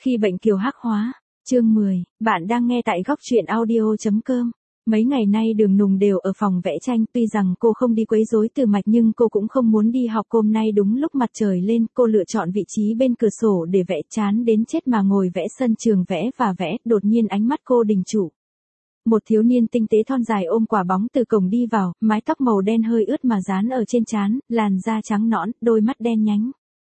Khi bệnh kiều hắc hóa, chương 10, bạn đang nghe tại góc truyện audio.com. Mấy ngày nay Đường Nùng đều ở phòng vẽ tranh, tuy rằng cô không đi quấy rối Từ Mạch nhưng cô cũng không muốn đi học. Hôm nay đúng lúc mặt trời lên, cô lựa chọn vị trí bên cửa sổ để vẽ, chán đến chết mà ngồi vẽ sân trường vẽ và vẽ, đột nhiên ánh mắt cô đình trụ. Một thiếu niên tinh tế thon dài ôm quả bóng từ cổng đi vào, mái tóc màu đen hơi ướt mà dán ở trên trán, làn da trắng nõn, đôi mắt đen nhánh.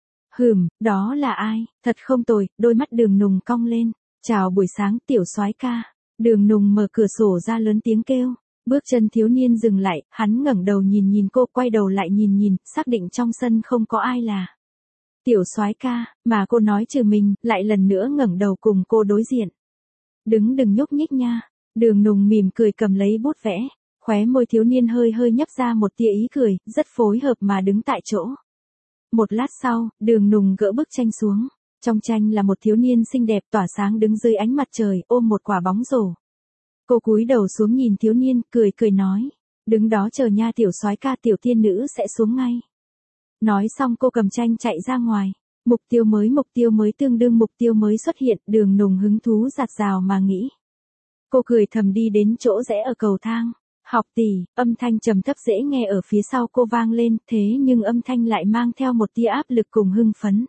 Đó là ai? Thật không tồi, đôi mắt Đường Nùng cong lên. Chào buổi sáng tiểu soái ca. Đường Nùng mở cửa sổ ra lớn tiếng kêu. Bước chân thiếu niên dừng lại, hắn ngẩng đầu nhìn cô, quay đầu lại nhìn, xác định trong sân không có ai là tiểu soái ca, mà cô nói trừ mình, lại lần nữa ngẩng đầu cùng cô đối diện. Đừng nhúc nhích nha. Đường Nùng mỉm cười cầm lấy bút vẽ, khóe môi thiếu niên hơi nhấp ra một tia ý cười, rất phối hợp mà đứng tại chỗ. Một lát sau, Đường Nùng gỡ bức tranh xuống. Trong tranh là một thiếu niên xinh đẹp tỏa sáng đứng dưới ánh mặt trời, ôm một quả bóng rổ. Cô cúi đầu xuống nhìn thiếu niên, cười nói. Đứng đó chờ nha tiểu soái ca, tiểu tiên nữ sẽ xuống ngay. Nói xong cô cầm tranh chạy ra ngoài. Mục tiêu mới tương đương mục tiêu mới xuất hiện, Đường Nùng hứng thú dạt dào mà nghĩ. Cô cười thầm đi đến chỗ rẽ ở cầu thang. Học tỷ, âm thanh trầm thấp dễ nghe ở phía sau cô vang lên, thế nhưng âm thanh lại mang theo một tia áp lực cùng hưng phấn.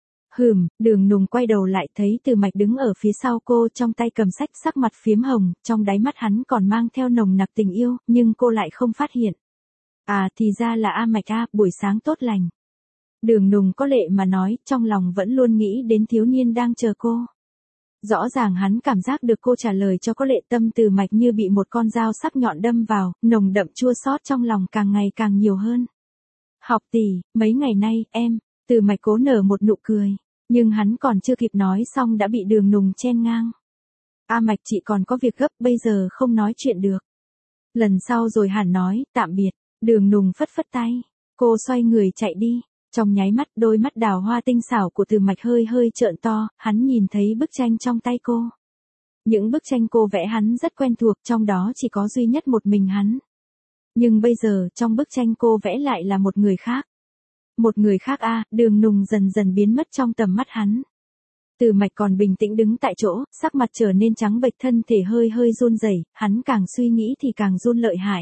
Đường Nùng quay đầu lại thấy Từ Mạch đứng ở phía sau cô, trong tay cầm sách, sắc mặt phiếm hồng, trong đáy mắt hắn còn mang theo nồng nặc tình yêu, nhưng cô lại không phát hiện. À thì ra là A Mạch a, buổi sáng tốt lành. Đường Nùng có lệ mà nói, trong lòng vẫn luôn nghĩ đến thiếu niên đang chờ cô. Rõ ràng hắn cảm giác được cô trả lời cho có lệ, tâm Từ Mạch như bị một con dao sắc nhọn đâm vào, nồng đậm chua xót trong lòng càng ngày càng nhiều hơn. Học tỷ, mấy ngày nay, em, Từ Mạch cố nở một nụ cười, nhưng hắn còn chưa kịp nói xong đã bị Đường Nùng chen ngang. A Mạch chị còn có việc gấp, bây giờ không nói chuyện được. Lần sau rồi hẳn nói, tạm biệt. Đường Nùng phất tay, cô xoay người chạy đi. Trong nháy mắt, đôi mắt đào hoa tinh xảo của Từ Mạch hơi trợn to, hắn nhìn thấy bức tranh trong tay cô. Những bức tranh cô vẽ hắn rất quen thuộc, trong đó chỉ có duy nhất một mình hắn. Nhưng bây giờ, trong bức tranh cô vẽ lại là một người khác. Một người khác a, Đường Nùng dần biến mất trong tầm mắt hắn. Từ Mạch còn bình tĩnh đứng tại chỗ, sắc mặt trở nên trắng bệch, thân thể hơi run rẩy, hắn càng suy nghĩ thì càng run lợi hại.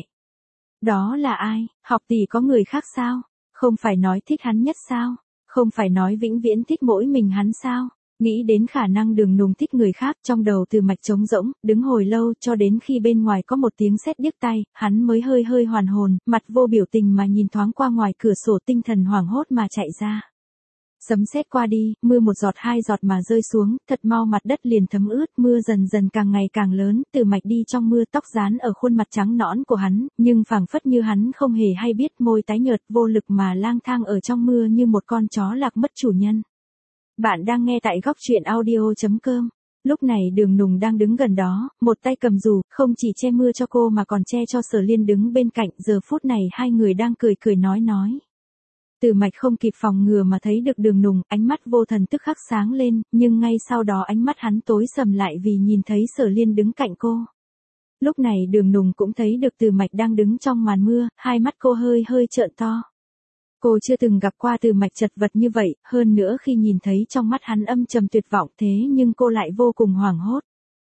Đó là ai? Học tỷ có người khác sao? Không phải nói thích hắn nhất sao? Không phải nói vĩnh viễn thích mỗi mình hắn sao? Nghĩ đến khả năng Đường Nùng thích người khác, trong đầu Từ Mạch trống rỗng, đứng hồi lâu, cho đến khi bên ngoài có một tiếng sét điếc tai, hắn mới hơi hoàn hồn, mặt vô biểu tình mà nhìn thoáng qua ngoài cửa sổ, tinh thần hoảng hốt mà chạy ra. Sấm sét qua đi, mưa một giọt hai giọt mà rơi xuống, thật mau mặt đất liền thấm ướt, mưa dần càng ngày càng lớn, Từ Mạch đi trong mưa, tóc dán ở khuôn mặt trắng nõn của hắn, nhưng phảng phất như hắn không hề hay biết, môi tái nhợt vô lực mà lang thang ở trong mưa như một con chó lạc mất chủ nhân. Bạn đang nghe tại góc truyện audio.com. Lúc này Đường Nùng đang đứng gần đó, một tay cầm dù, không chỉ che mưa cho cô mà còn che cho Sở Liên đứng bên cạnh, giờ phút này hai người đang cười nói. Từ Mạch không kịp phòng ngừa mà thấy được Đường Nùng, ánh mắt vô thần tức khắc sáng lên, nhưng ngay sau đó ánh mắt hắn tối sầm lại vì nhìn thấy Sở Liên đứng cạnh cô. Lúc này Đường Nùng cũng thấy được Từ Mạch đang đứng trong màn mưa, hai mắt cô hơi trợn to. Cô chưa từng gặp qua Từ Mạch chật vật như vậy, hơn nữa khi nhìn thấy trong mắt hắn âm trầm tuyệt vọng, thế nhưng cô lại vô cùng hoảng hốt.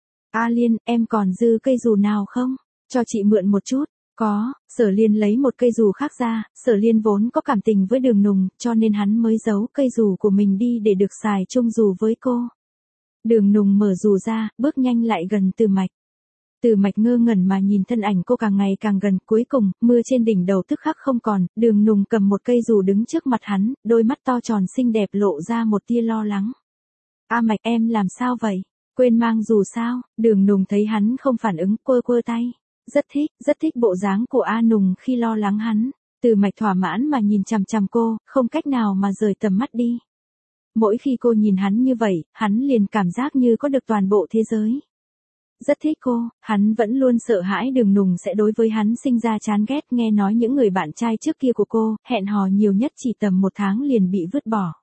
A Liên, em còn dư cây dù nào không? Cho chị mượn một chút. Có, Sở Liên lấy một cây dù khác ra, Sở Liên vốn có cảm tình với Đường Nùng, cho nên hắn mới giấu cây dù của mình đi để được xài chung dù với cô. Đường Nùng mở dù ra, bước nhanh lại gần Từ Mạch. Từ Mạch ngơ ngẩn mà nhìn thân ảnh cô càng ngày càng gần, cuối cùng, mưa trên đỉnh đầu tức khắc không còn, Đường Nùng cầm một cây dù đứng trước mặt hắn, đôi mắt to tròn xinh đẹp lộ ra một tia lo lắng. A Mạch, em làm sao vậy? Quên mang dù sao? Đường Nùng thấy hắn không phản ứng, quơ tay. Rất thích bộ dáng của A Nùng khi lo lắng hắn. Từ Mạch thỏa mãn mà nhìn chằm cô, không cách nào mà rời tầm mắt đi. Mỗi khi cô nhìn hắn như vậy, hắn liền cảm giác như có được toàn bộ thế giới. Rất thích cô, hắn vẫn luôn sợ hãi Đường Nùng sẽ đối với hắn sinh ra chán ghét, nghe nói những người bạn trai trước kia của cô, hẹn hò nhiều nhất chỉ tầm 1 tháng liền bị vứt bỏ.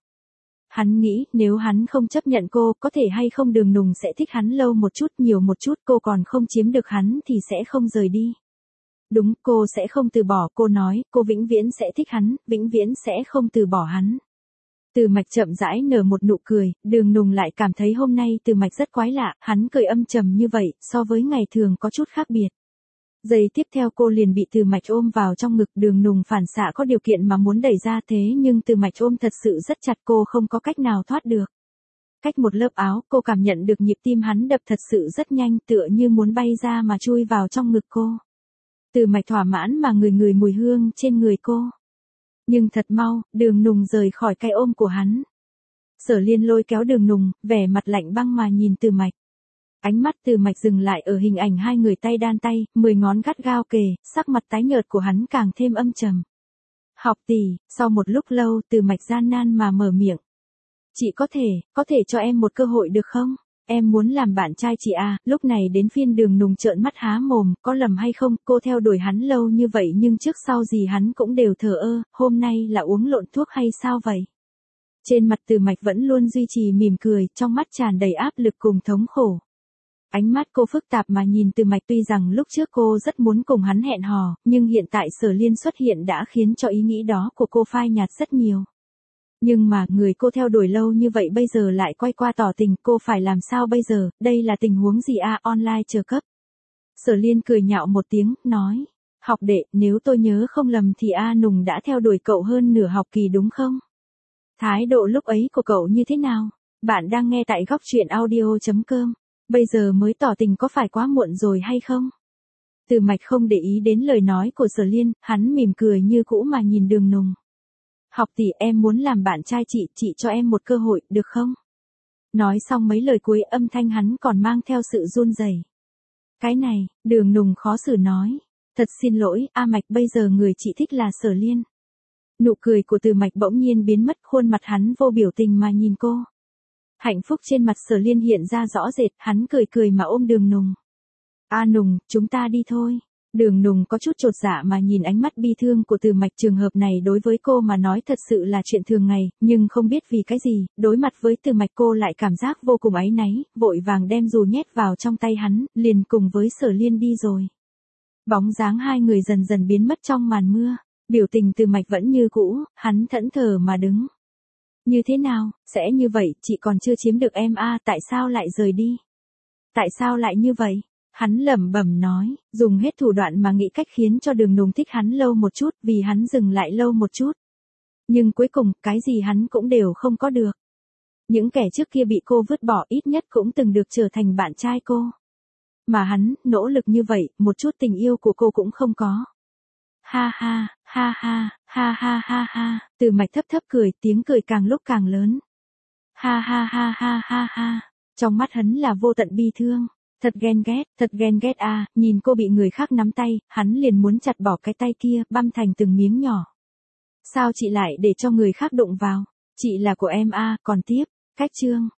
Hắn nghĩ, nếu hắn không chấp nhận cô, có thể hay không Đường Nùng sẽ thích hắn lâu một chút, nhiều một chút, cô còn không chiếm được hắn thì sẽ không rời đi. Đúng, cô sẽ không từ bỏ, cô nói, cô vĩnh viễn sẽ thích hắn, vĩnh viễn sẽ không từ bỏ hắn. Từ Mạch chậm rãi nở một nụ cười, Đường Nùng lại cảm thấy hôm nay Từ Mạch rất quái lạ, hắn cười âm trầm như vậy, so với ngày thường có chút khác biệt. Giây tiếp theo cô liền bị Từ Mạch ôm vào trong ngực, Đường Nùng phản xạ có điều kiện mà muốn đẩy ra thế nhưng Từ Mạch ôm thật sự rất chặt, cô không có cách nào thoát được. Cách một lớp áo, cô cảm nhận được nhịp tim hắn đập thật sự rất nhanh, tựa như muốn bay ra mà chui vào trong ngực cô. Từ Mạch thỏa mãn mà ngửi mùi hương trên người cô. Nhưng thật mau, Đường Nùng rời khỏi cái ôm của hắn. Sở Liên lôi kéo Đường Nùng, vẻ mặt lạnh băng mà nhìn Từ Mạch. Ánh mắt Từ Mạch dừng lại ở hình ảnh hai người tay đan tay, 10 ngón gắt gao kề, sắc mặt tái nhợt của hắn càng thêm âm trầm. Học tỷ, sau một lúc lâu Từ Mạch gian nan mà mở miệng. Chị có thể cho em một cơ hội được không? Em muốn làm bạn trai chị à, lúc này đến phiên Đường Nùng trợn mắt há mồm, có lầm hay không, cô theo đuổi hắn lâu như vậy nhưng trước sau gì hắn cũng đều thờ ơ, hôm nay là uống lộn thuốc hay sao vậy? Trên mặt Từ Mạch vẫn luôn duy trì mỉm cười, trong mắt tràn đầy áp lực cùng thống khổ. Ánh mắt cô phức tạp mà nhìn Từ Mạch, tuy rằng lúc trước cô rất muốn cùng hắn hẹn hò, nhưng hiện tại Sở Liên xuất hiện đã khiến cho ý nghĩ đó của cô phai nhạt rất nhiều. Nhưng mà, người cô theo đuổi lâu như vậy bây giờ lại quay qua tỏ tình, cô phải làm sao bây giờ, đây là tình huống gì à, online chờ cấp. Sở Liên cười nhạo một tiếng, nói, học đệ, nếu tôi nhớ không lầm thì A Nùng đã theo đuổi cậu hơn nửa học kỳ đúng không? Thái độ lúc ấy của cậu như thế nào? Bạn đang nghe tại góc truyện audio.com. Bây giờ mới tỏ tình có phải quá muộn rồi hay không? Từ Mạch không để ý đến lời nói của Sở Liên, hắn mỉm cười như cũ mà nhìn Đường Nùng. Học tỷ, em muốn làm bạn trai chị cho em một cơ hội, được không? Nói xong mấy lời cuối, âm thanh hắn còn mang theo sự run rẩy. Cái này, Đường Nùng khó xử nói. Thật xin lỗi, A Mạch, bây giờ người chị thích là Sở Liên. Nụ cười của Từ Mạch bỗng nhiên biến mất, khuôn mặt hắn vô biểu tình mà nhìn cô. Hạnh phúc trên mặt Sở Liên hiện ra rõ rệt, hắn cười mà ôm Đường Nùng. A Nùng, chúng ta đi thôi. Đường Nùng có chút chột dạ mà nhìn ánh mắt bi thương của Từ Mạch, trường hợp này đối với cô mà nói thật sự là chuyện thường ngày, nhưng không biết vì cái gì, đối mặt với Từ Mạch cô lại cảm giác vô cùng áy náy, vội vàng đem dù nhét vào trong tay hắn, liền cùng với Sở Liên đi rồi. Bóng dáng hai người dần dần biến mất trong màn mưa, biểu tình Từ Mạch vẫn như cũ, hắn thẫn thờ mà đứng. Như thế nào, sẽ như vậy, chị còn chưa chiếm được em à, tại sao lại rời đi? Tại sao lại như vậy? Hắn lẩm bẩm nói, dùng hết thủ đoạn mà nghĩ cách khiến cho Đường Nùng thích hắn lâu một chút, vì hắn dừng lại lâu một chút. Nhưng cuối cùng, cái gì hắn cũng đều không có được. Những kẻ trước kia bị cô vứt bỏ ít nhất cũng từng được trở thành bạn trai cô. Mà hắn, nỗ lực như vậy, một chút tình yêu của cô cũng không có. Ha ha, ha ha, ha ha ha ha, Từ Mạch thấp cười, tiếng cười càng lúc càng lớn. Ha ha ha ha ha ha, trong mắt hắn là vô tận bi thương. Thật ghen ghét à, nhìn cô bị người khác nắm tay, hắn liền muốn chặt bỏ cái tay kia, băm thành từng miếng nhỏ. Sao chị lại để cho người khác đụng vào? Chị là của em à, còn tiếp, cách chương.